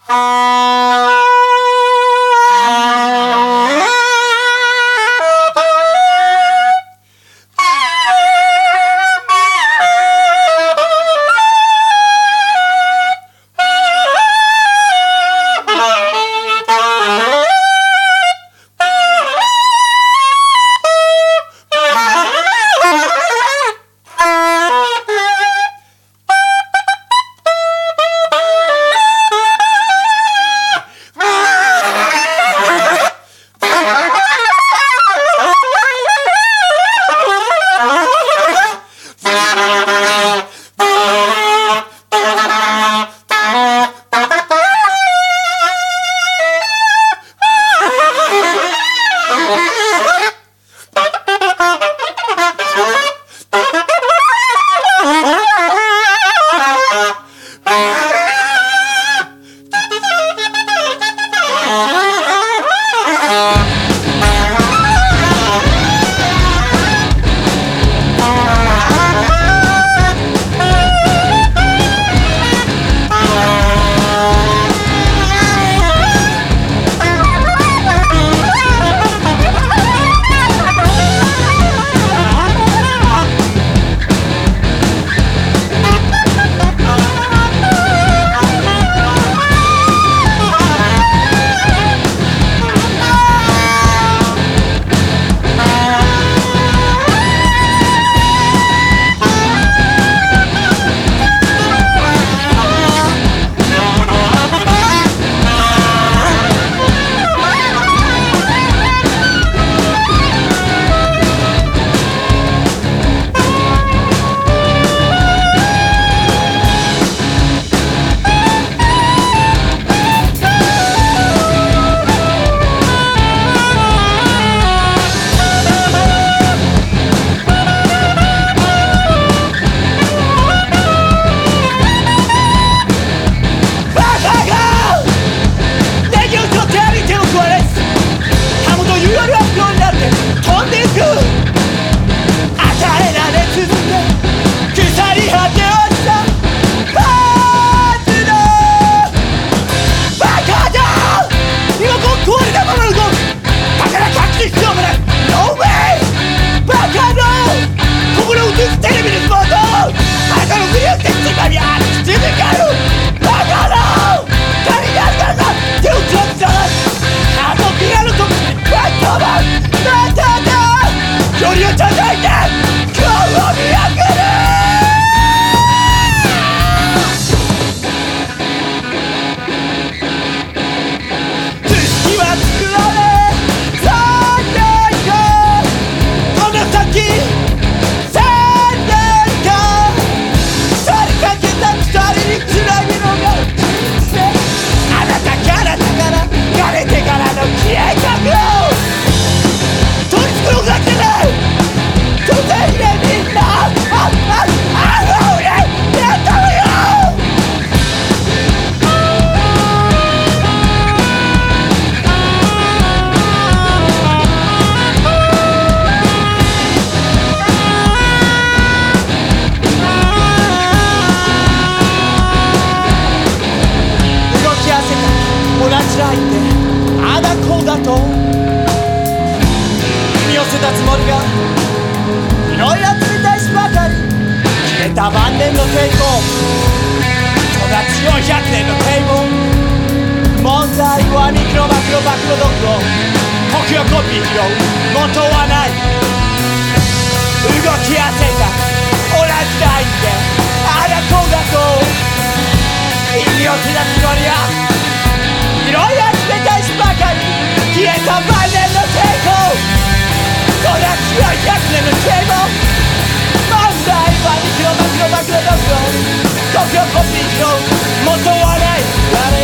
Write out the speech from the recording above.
た万年の抵抗、育ちよ100年の堤防。問題はミクロマクロマクロドッグを国をコピー拾う元はない。動きやせが同じラインであだこうだと意味を知らつもりや拾い集めた石ばかり消えた万年の抵抗。育ちよ100年の堤防。問題はミクロマクロマクロドッグを国をコピー拾う元はない。